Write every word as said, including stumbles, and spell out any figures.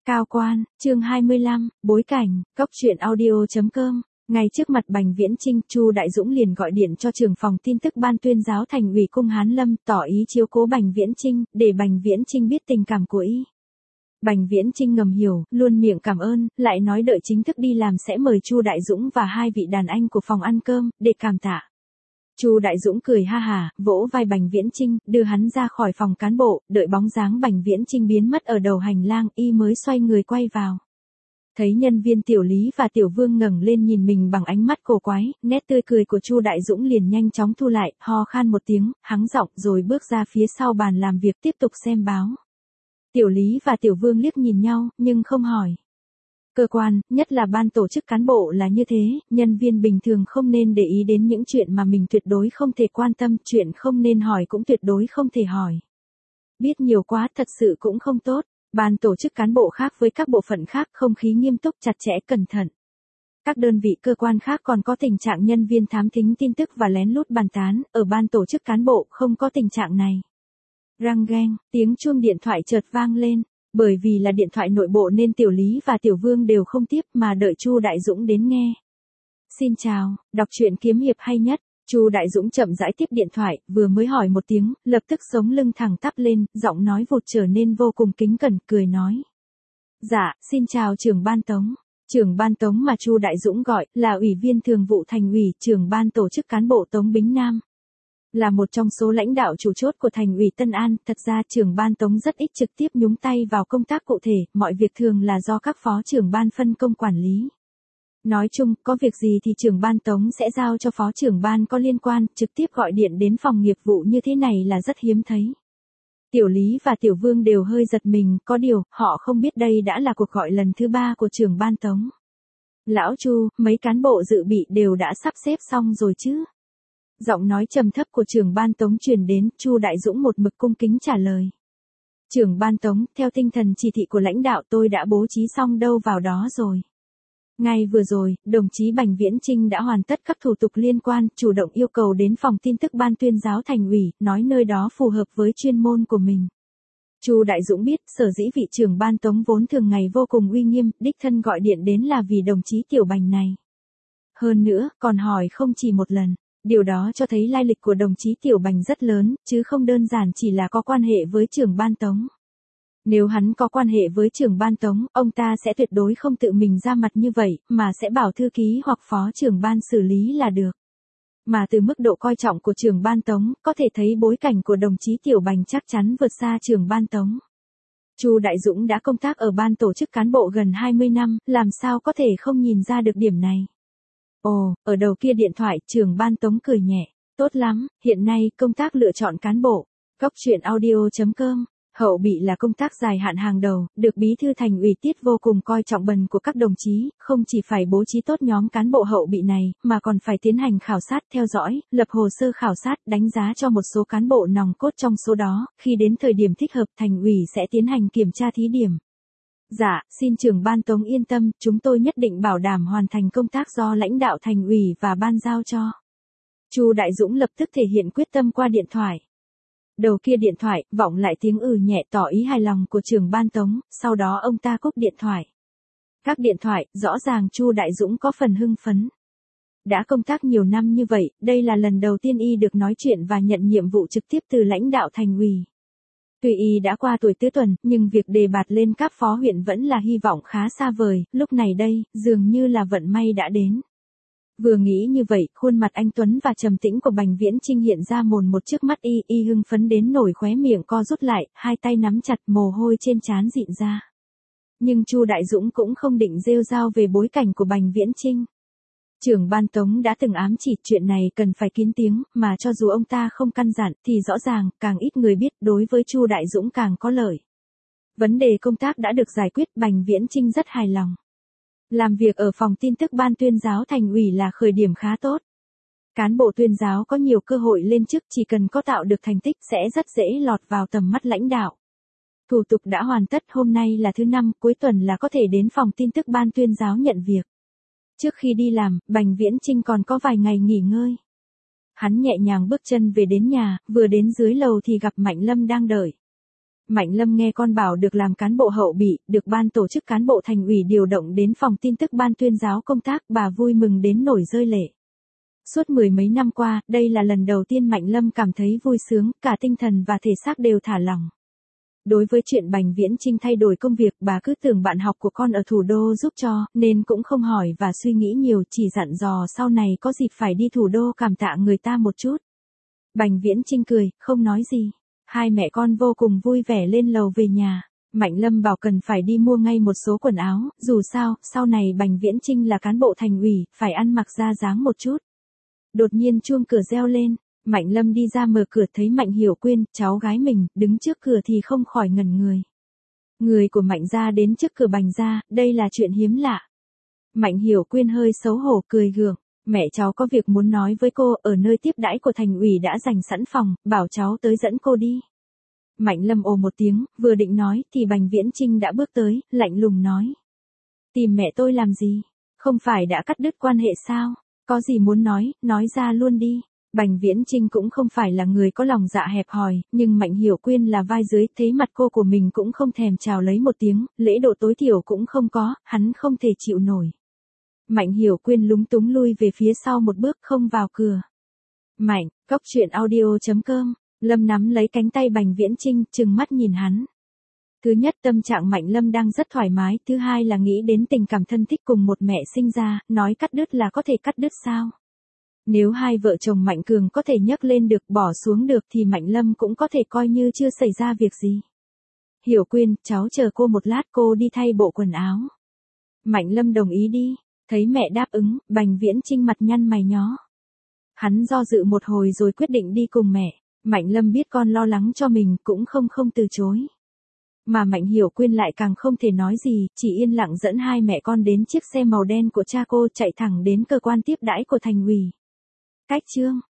Cao quan, chương hai mươi lăm, bối cảnh, góc truyện audio chấm com. Ngay trước mặt Bành Viễn Chinh, Chu Đại Dũng liền gọi điện cho trưởng phòng tin tức ban tuyên giáo Thành ủy Cung Hán Lâm, tỏ ý chiếu cố Bành Viễn Chinh, để Bành Viễn Chinh biết tình cảm của y. Bành Viễn Chinh ngầm hiểu, luôn miệng cảm ơn, lại nói đợi chính thức đi làm sẽ mời Chu Đại Dũng và hai vị đàn anh của phòng ăn cơm, để cảm tạ. Chu Đại Dũng cười ha hả, vỗ vai Bành Viễn Chinh, đưa hắn ra khỏi phòng cán bộ, đợi bóng dáng Bành Viễn Chinh biến mất ở đầu hành lang, y mới xoay người quay vào. Thấy nhân viên Tiểu Lý và Tiểu Vương ngẩng lên nhìn mình bằng ánh mắt cổ quái, nét tươi cười của Chu Đại Dũng liền nhanh chóng thu lại, ho khan một tiếng, hắng giọng rồi bước ra phía sau bàn làm việc tiếp tục xem báo. Tiểu Lý và Tiểu Vương liếc nhìn nhau, nhưng không hỏi. Cơ quan, nhất là ban tổ chức cán bộ là như thế, nhân viên bình thường không nên để ý đến những chuyện mà mình tuyệt đối không thể quan tâm, chuyện không nên hỏi cũng tuyệt đối không thể hỏi. Biết nhiều quá thật sự cũng không tốt, ban tổ chức cán bộ khác với các bộ phận khác không khí nghiêm túc chặt chẽ cẩn thận. Các đơn vị cơ quan khác còn có tình trạng nhân viên thám thính tin tức và lén lút bàn tán, ở ban tổ chức cán bộ không có tình trạng này. Răng reng, tiếng chuông điện thoại chợt vang lên. Bởi vì là điện thoại nội bộ nên Tiểu Lý và Tiểu Vương đều không tiếp mà đợi Chu Đại Dũng đến nghe. Xin chào, đọc truyện kiếm hiệp hay nhất. Chu Đại Dũng chậm rãi tiếp điện thoại, vừa mới hỏi một tiếng, lập tức sống lưng thẳng tắp lên, giọng nói vụt trở nên vô cùng kính cẩn, cười nói. Dạ, xin chào trưởng ban Tống. Trưởng ban Tống mà Chu Đại Dũng gọi là Ủy viên Thường vụ Thành ủy, trưởng ban tổ chức cán bộ Tống Bính Nam. Là một trong số lãnh đạo chủ chốt của Thành ủy Tân An, thật ra trưởng ban Tống rất ít trực tiếp nhúng tay vào công tác cụ thể, mọi việc thường là do các phó trưởng ban phân công quản lý. Nói chung, có việc gì thì trưởng ban Tống sẽ giao cho phó trưởng ban có liên quan, trực tiếp gọi điện đến phòng nghiệp vụ như thế này là rất hiếm thấy. Tiểu Lý và Tiểu Vương đều hơi giật mình, có điều, họ không biết đây đã là cuộc gọi lần thứ ba của trưởng ban Tống. Lão Chu, mấy cán bộ dự bị đều đã sắp xếp xong rồi chứ? Giọng nói trầm thấp của trưởng ban Tống truyền đến, Chu Đại Dũng một mực cung kính trả lời. Trưởng ban Tống, theo tinh thần chỉ thị của lãnh đạo tôi đã bố trí xong đâu vào đó rồi. Ngay vừa rồi, đồng chí Bành Viễn Chinh đã hoàn tất các thủ tục liên quan, chủ động yêu cầu đến phòng tin tức ban tuyên giáo Thành ủy, nói nơi đó phù hợp với chuyên môn của mình. Chu Đại Dũng biết, sở dĩ vị trưởng ban Tống vốn thường ngày vô cùng uy nghiêm, đích thân gọi điện đến là vì đồng chí Tiểu Bành này. Hơn nữa, còn hỏi không chỉ một lần. Điều đó cho thấy lai lịch của đồng chí Tiểu Bành rất lớn, chứ không đơn giản chỉ là có quan hệ với trưởng ban Tống. Nếu hắn có quan hệ với trưởng ban Tống, ông ta sẽ tuyệt đối không tự mình ra mặt như vậy, mà sẽ bảo thư ký hoặc phó trưởng ban xử lý là được. Mà từ mức độ coi trọng của trưởng ban Tống, có thể thấy bối cảnh của đồng chí Tiểu Bành chắc chắn vượt xa trưởng ban Tống. Chu Đại Dũng đã công tác ở ban tổ chức cán bộ gần hai mươi năm, làm sao có thể không nhìn ra được điểm này. Ồ, ở đầu kia điện thoại, trưởng ban Tống cười nhẹ. Tốt lắm, hiện nay công tác lựa chọn cán bộ. Góc truyện audio chấm com. Hậu bị là công tác dài hạn hàng đầu, được Bí thư Thành ủy Tiết vô cùng coi trọng bần của các đồng chí, không chỉ phải bố trí tốt nhóm cán bộ hậu bị này, mà còn phải tiến hành khảo sát theo dõi, lập hồ sơ khảo sát, đánh giá cho một số cán bộ nòng cốt trong số đó, khi đến thời điểm thích hợp Thành ủy sẽ tiến hành kiểm tra thí điểm. Dạ, xin trưởng ban Tống yên tâm, chúng tôi nhất định bảo đảm hoàn thành công tác do lãnh đạo Thành ủy và ban giao cho. Chu Đại Dũng lập tức thể hiện quyết tâm qua điện thoại. Đầu kia điện thoại, vọng lại tiếng ừ nhẹ tỏ ý hài lòng của trưởng ban Tống, sau đó ông ta cúp điện thoại. Các điện thoại, rõ ràng Chu Đại Dũng có phần hưng phấn. Đã công tác nhiều năm như vậy, đây là lần đầu tiên y được nói chuyện và nhận nhiệm vụ trực tiếp từ lãnh đạo Thành ủy. Tuy y đã qua tuổi tứ tuần, nhưng việc đề bạt lên cấp phó huyện vẫn là hy vọng khá xa vời, lúc này đây, dường như là vận may đã đến. Vừa nghĩ như vậy, khuôn mặt anh tuấn và trầm tĩnh của Bành Viễn Chinh hiện ra mồn một trước mắt y, y hưng phấn đến nổi khóe miệng co rút lại, hai tay nắm chặt, mồ hôi trên trán rịn ra. Nhưng Chu Đại Dũng cũng không định rêu rao về bối cảnh của Bành Viễn Chinh. Trưởng ban Tống đã từng ám chỉ chuyện này cần phải kín tiếng, mà cho dù ông ta không căn dặn, thì rõ ràng, càng ít người biết, đối với Chu Đại Dũng càng có lợi. Vấn đề công tác đã được giải quyết, Bành Viễn Chinh rất hài lòng. Làm việc ở phòng tin tức ban tuyên giáo Thành ủy là khởi điểm khá tốt. Cán bộ tuyên giáo có nhiều cơ hội lên chức, chỉ cần có tạo được thành tích sẽ rất dễ lọt vào tầm mắt lãnh đạo. Thủ tục đã hoàn tất, hôm nay là thứ năm, cuối tuần là có thể đến phòng tin tức ban tuyên giáo nhận việc. Trước khi đi làm, Bành Viễn Chinh còn có vài ngày nghỉ ngơi. Hắn nhẹ nhàng bước chân về đến nhà, vừa đến dưới lầu thì gặp Mạnh Lâm đang đợi. Mạnh Lâm nghe con bảo được làm cán bộ hậu bị, được ban tổ chức cán bộ thành ủy điều động đến phòng tin tức ban tuyên giáo công tác, bà vui mừng đến nổi rơi lệ. Suốt mười mấy năm qua, đây là lần đầu tiên Mạnh Lâm cảm thấy vui sướng, cả tinh thần và thể xác đều thả lỏng. Đối với chuyện Bành Viễn Chinh thay đổi công việc, bà cứ tưởng bạn học của con ở thủ đô giúp cho, nên cũng không hỏi và suy nghĩ nhiều, chỉ dặn dò sau này có dịp phải đi thủ đô cảm tạ người ta một chút. Bành Viễn Chinh cười, không nói gì. Hai mẹ con vô cùng vui vẻ lên lầu về nhà. Mạnh Lâm bảo cần phải đi mua ngay một số quần áo, dù sao, sau này Bành Viễn Chinh là cán bộ thành ủy, phải ăn mặc ra dáng một chút. Đột nhiên chuông cửa reo lên, Mạnh Lâm đi ra mở cửa thấy Mạnh Hiểu Quyên, cháu gái mình, đứng trước cửa thì không khỏi ngẩn người. Người của Mạnh gia đến trước cửa Bành gia, đây là chuyện hiếm lạ. Mạnh Hiểu Quyên hơi xấu hổ cười gượng, mẹ cháu có việc muốn nói với cô, ở nơi tiếp đãi của thành ủy đã dành sẵn phòng, bảo cháu tới dẫn cô đi. Mạnh Lâm ồ một tiếng, vừa định nói thì Bành Viễn Chinh đã bước tới, lạnh lùng nói. Tìm mẹ tôi làm gì? Không phải đã cắt đứt quan hệ sao? Có gì muốn nói, nói ra luôn đi. Bành Viễn Chinh cũng không phải là người có lòng dạ hẹp hòi, nhưng Mạnh Hiểu Quyên là vai dưới, thấy mặt cô của mình cũng không thèm chào lấy một tiếng, lễ độ tối thiểu cũng không có, hắn không thể chịu nổi. Mạnh Hiểu Quyên lúng túng lui về phía sau một bước không vào cửa. Mạnh, cốc truyện audio chấm com, Lâm nắm lấy cánh tay Bành Viễn Chinh, trừng mắt nhìn hắn. Thứ nhất, tâm trạng Mạnh Lâm đang rất thoải mái, thứ hai là nghĩ đến tình cảm thân thích cùng một mẹ sinh ra, nói cắt đứt là có thể cắt đứt sao? Nếu hai vợ chồng Mạnh Cường có thể nhấc lên được, bỏ xuống được thì Mạnh Lâm cũng có thể coi như chưa xảy ra việc gì. Hiểu Quyên, cháu chờ cô một lát, cô đi thay bộ quần áo. Mạnh Lâm đồng ý đi, thấy mẹ đáp ứng, Bành Viễn Chinh mặt nhăn mày nhó. Hắn do dự một hồi rồi quyết định đi cùng mẹ, Mạnh Lâm biết con lo lắng cho mình cũng không không từ chối. Mà Mạnh Hiểu Quyên lại càng không thể nói gì, chỉ yên lặng dẫn hai mẹ con đến chiếc xe màu đen của cha cô chạy thẳng đến cơ quan tiếp đãi của thành ủy. Cách chương